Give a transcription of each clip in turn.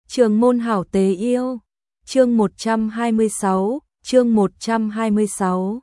Trường môn hảo tế yêu. Chương 126, chương 126.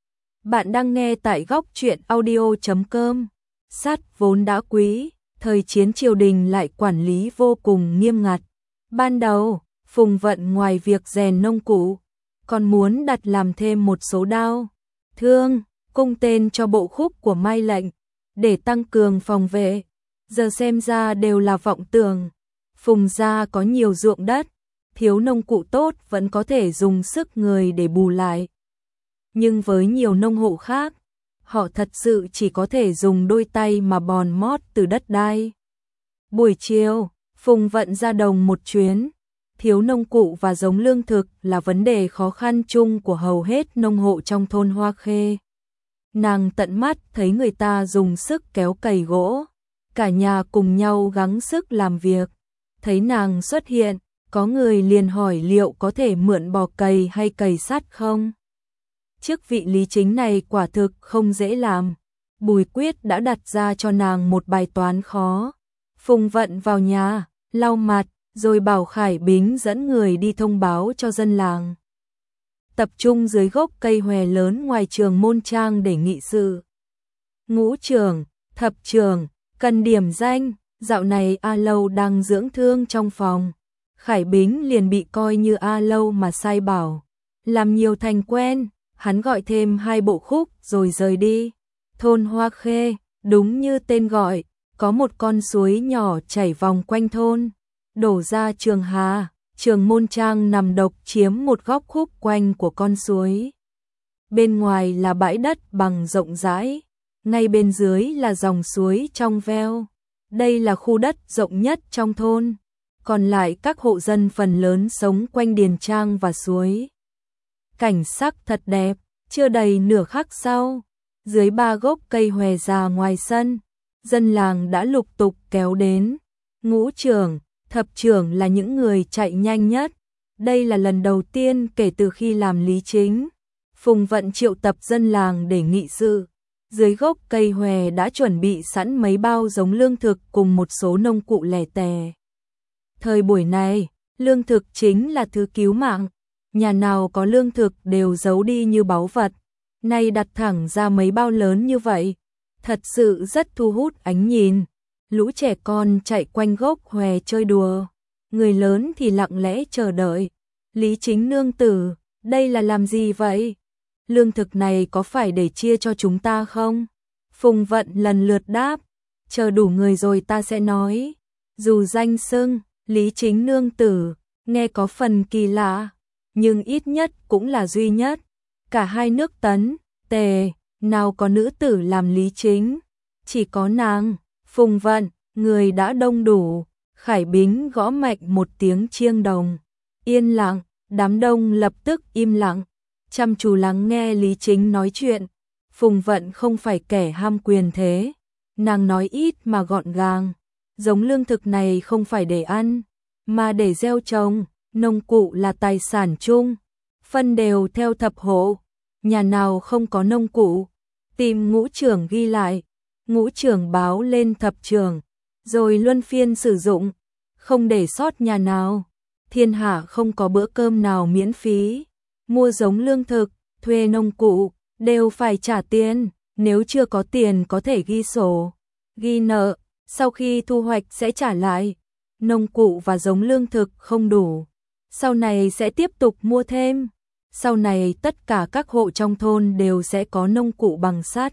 Bạn đang nghe tại góc truyện audio.com. Sắt vốn đã quý, thời chiến triều đình lại quản lý vô cùng nghiêm ngặt. Ban đầu, Phùng Vận ngoài việc rèn nông cụ, còn muốn đặt làm thêm một số đao, thương, cung tên cho bộ khúc của Mai Lệnh, để tăng cường phòng vệ. Giờ xem ra đều là vọng tưởng. Phùng gia có nhiều ruộng đất, thiếu nông cụ tốt vẫn có thể dùng sức người để bù lại. Nhưng với nhiều nông hộ khác, họ thật sự chỉ có thể dùng đôi tay mà bòn mót từ đất đai. Buổi chiều, Phùng Vận ra đồng một chuyến. Thiếu nông cụ và giống lương thực là vấn đề khó khăn chung của hầu hết nông hộ trong thôn Hoa Khê. Nàng tận mắt thấy người ta dùng sức kéo cày gỗ, cả nhà cùng nhau gắng sức làm việc. Thấy nàng xuất hiện, có người liền hỏi liệu có thể mượn bò cày hay cày sắt không. Chức vị lý chính này quả thực không dễ làm. Bùi Quyết đã đặt ra cho nàng một bài toán khó. Phùng Vận vào nhà, lau mặt, rồi bảo Khải Bính dẫn người đi thông báo cho dân làng. Tập trung dưới gốc cây hòe lớn ngoài trường môn trang để nghị sự. Ngũ trưởng, thập trưởng, cần điểm danh. Dạo này A Lâu đang dưỡng thương trong phòng. Khải Bính liền bị coi như A Lâu mà sai bảo. Làm nhiều thành quen, hắn gọi thêm 2 bộ khúc rồi rời đi. Thôn Hoa Khê, đúng như tên gọi, có một con suối nhỏ chảy vòng quanh thôn, đổ ra trường Hà. Trường môn trang nằm độc chiếm một góc khúc quanh của con suối. Bên ngoài là bãi đất bằng rộng rãi, ngay bên dưới là dòng suối trong veo. Đây là khu đất rộng nhất trong thôn, còn lại các hộ dân phần lớn sống quanh điền trang và suối. Cảnh sắc thật đẹp, chưa đầy nửa khắc sau, dưới 3 gốc cây hòe già ngoài sân, dân làng đã lục tục kéo đến. Ngũ trưởng, thập trưởng là những người chạy nhanh nhất. Đây là lần đầu tiên kể từ khi làm lý chính, Phùng Vận triệu tập dân làng để nghị sự. Dưới gốc cây hòe đã chuẩn bị sẵn mấy bao giống lương thực cùng một số nông cụ lẻ tè. Thời buổi này, lương thực chính là thứ cứu mạng. Nhà nào có lương thực đều giấu đi như báu vật. Nay đặt thẳng ra mấy bao lớn như vậy, thật sự rất thu hút ánh nhìn. Lũ trẻ con chạy quanh gốc hòe chơi đùa, người lớn thì lặng lẽ chờ đợi. Lý chính nương tử, đây là làm gì vậy? Lương thực này có phải để chia cho chúng ta không? Phùng Vận lần lượt đáp, chờ đủ người rồi ta sẽ nói. Dù danh xưng Lý chính nương tử, nghe có phần kỳ lạ, nhưng ít nhất cũng là duy nhất. Cả hai nước Tấn, Tề, nào có nữ tử làm lý chính, chỉ có nàng. Phùng Vận, người đã đông đủ. Khải Bính gõ mạnh một tiếng chiêng đồng. Yên lặng, đám đông lập tức im lặng, chăm chú lắng nghe lý chính nói chuyện. Phùng Vận không phải kẻ ham quyền thế, nàng nói ít mà gọn gàng. Giống lương thực này không phải để ăn, mà để gieo trồng. Nông cụ là tài sản chung, phân đều theo thập hộ. Nhà nào không có nông cụ, tìm ngũ trưởng ghi lại. Ngũ trưởng báo lên thập trưởng, rồi luân phiên sử dụng, không để sót nhà nào. Thiên hạ không có bữa cơm nào miễn phí. Mua giống lương thực, thuê nông cụ, đều phải trả tiền. Nếu chưa có tiền có thể ghi sổ, ghi nợ, sau khi thu hoạch sẽ trả lại. Nông cụ và giống lương thực không đủ, sau này sẽ tiếp tục mua thêm. Sau này tất cả các hộ trong thôn đều sẽ có nông cụ bằng sắt.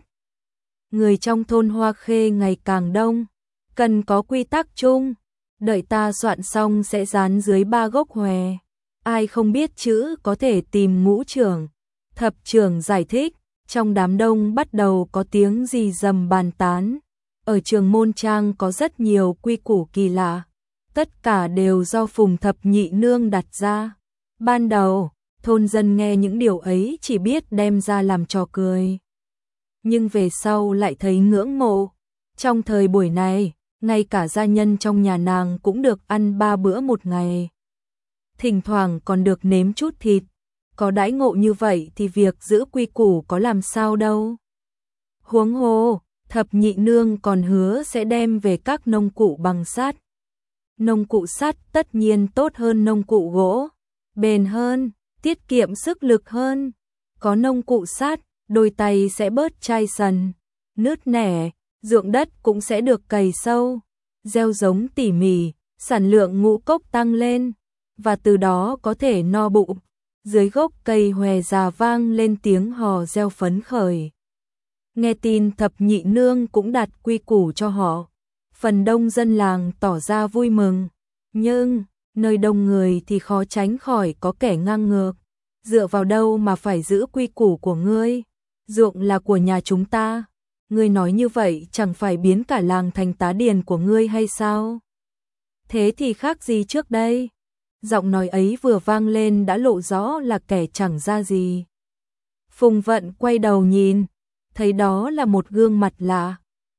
Người trong thôn Hoa Khê ngày càng đông, cần có quy tắc chung. Đợi ta soạn xong sẽ dán dưới 3 gốc hòe. Ai không biết chữ có thể tìm ngũ trưởng, thập trưởng giải thích. Trong đám đông bắt đầu có tiếng rì rầm bàn tán. Ở trường môn trang có rất nhiều quy củ kỳ lạ, tất cả đều do Phùng thập nhị nương đặt ra. Ban đầu, thôn dân nghe những điều ấy chỉ biết đem ra làm trò cười, nhưng về sau lại thấy ngưỡng mộ. Trong thời buổi này, ngay cả gia nhân trong nhà nàng cũng được ăn 3 bữa một ngày. Thỉnh thoảng còn được nếm chút thịt. Có đãi ngộ như vậy thì việc giữ quy củ có làm sao đâu. Huống hồ, thập nhị nương còn hứa sẽ đem về các nông cụ bằng sắt. Nông cụ sắt tất nhiên tốt hơn nông cụ gỗ, bền hơn, tiết kiệm sức lực hơn. Có nông cụ sắt, đôi tay sẽ bớt chai sần, nứt nẻ, ruộng đất cũng sẽ được cày sâu, gieo giống tỉ mỉ, sản lượng ngũ cốc tăng lên, và từ đó có thể no bụng. Dưới gốc cây hòe già vang lên tiếng hò reo phấn khởi. Nghe tin thập nhị nương cũng đặt quy củ cho họ, phần đông dân làng tỏ ra vui mừng. Nhưng, nơi đông người thì khó tránh khỏi có kẻ ngang ngược. Dựa vào đâu mà phải giữ quy củ của ngươi? Ruộng là của nhà chúng ta. Ngươi nói như vậy chẳng phải biến cả làng thành tá điền của ngươi hay sao? Thế thì khác gì trước đây? Giọng nói ấy vừa vang lên đã lộ rõ là kẻ chẳng ra gì. Phùng Vận quay đầu nhìn, thấy đó là một gương mặt lạ.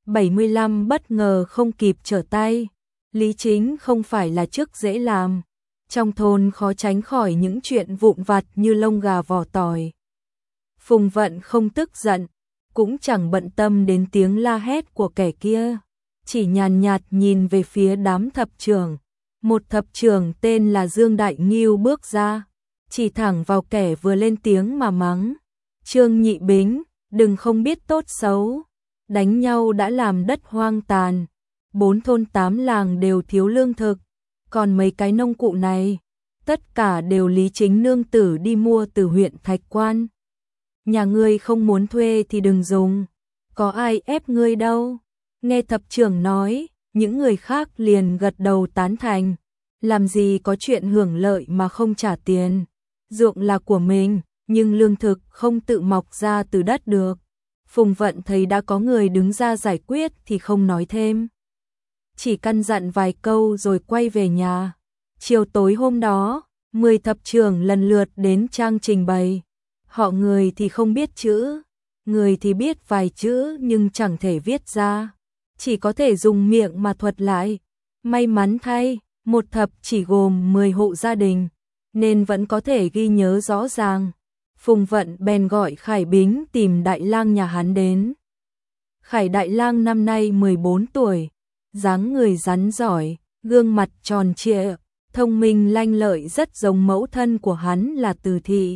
75 bất ngờ không kịp trở tay. Lý Chính không phải là chức dễ làm. Trong thôn khó tránh khỏi những chuyện vụn vặt như lông gà vỏ tỏi. Phùng Vận không tức giận, cũng chẳng bận tâm đến tiếng la hét của kẻ kia, chỉ nhàn nhạt nhìn về phía đám thập trưởng. Một thập trưởng tên là Dương Đại Ngưu bước ra, chỉ thẳng vào kẻ vừa lên tiếng mà mắng. Trương Nhị Bính, đừng không biết tốt xấu, đánh nhau đã làm đất hoang tàn, 4 thôn 8 làng đều thiếu lương thực, còn mấy cái nông cụ này, tất cả đều Lý Chính nương tử đi mua từ huyện Thạch Quan. Nhà ngươi không muốn thuê thì đừng dùng, có ai ép ngươi đâu. Nghe thập trưởng nói, những người khác liền gật đầu tán thành, làm gì có chuyện hưởng lợi mà không trả tiền. Ruộng là của mình, nhưng lương thực không tự mọc ra từ đất được. Phùng Vận thấy đã có người đứng ra giải quyết thì không nói thêm, chỉ căn dặn vài câu rồi quay về nhà. Chiều tối hôm đó, 10 thập trưởng lần lượt đến trang trình bày. Họ người thì không biết chữ, người thì biết vài chữ nhưng chẳng thể viết ra, chỉ có thể dùng miệng mà thuật lại. May mắn thay, một thập chỉ gồm 10 hộ gia đình, nên vẫn có thể ghi nhớ rõ ràng. Phùng Vận bèn gọi Khải Bính tìm Đại Lang nhà hắn đến. Khải Đại Lang năm nay 14 tuổi, dáng người rắn giỏi, gương mặt tròn trịa, thông minh lanh lợi, rất giống mẫu thân của hắn là Từ Thị.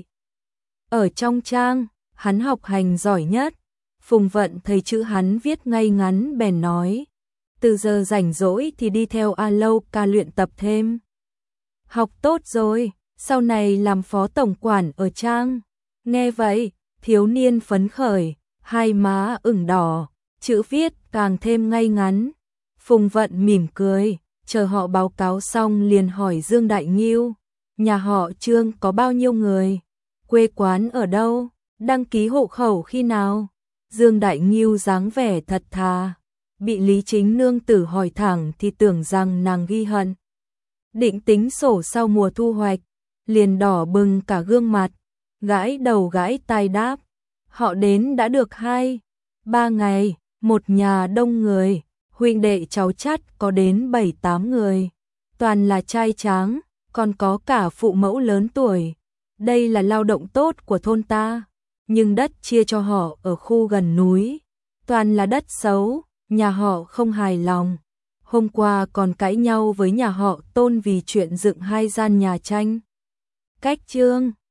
Ở trong trang, hắn học hành giỏi nhất. Phùng Vận thấy chữ hắn viết ngay ngắn bèn nói, từ giờ rảnh rỗi thì đi theo A Lâu ca luyện tập thêm. Học tốt rồi, sau này làm phó tổng quản ở trang. Nghe vậy, thiếu niên phấn khởi, hai má ửng đỏ, chữ viết càng thêm ngay ngắn. Phùng Vận mỉm cười, chờ họ báo cáo xong liền hỏi Dương Đại Ngưu, nhà họ Trương có bao nhiêu người? Quê quán ở đâu? Đăng ký hộ khẩu khi nào? Dương Đại Ngưu dáng vẻ thật thà, bị Lý Chính nương tử hỏi thẳng thì tưởng rằng nàng ghi hận. Định tính sổ sau mùa thu hoạch, liền đỏ bừng cả gương mặt, gãi đầu gãi tai đáp. Họ đến đã được 2-3 ngày, một nhà đông người, huynh đệ cháu chắt có đến 7-8 người, toàn là trai tráng, còn có cả phụ mẫu lớn tuổi. Đây là lao động tốt của thôn ta, nhưng đất chia cho họ ở khu gần núi, toàn là đất xấu, nhà họ không hài lòng. Hôm qua còn cãi nhau với nhà họ Tôn vì chuyện dựng 2 gian nhà tranh. Cách Trương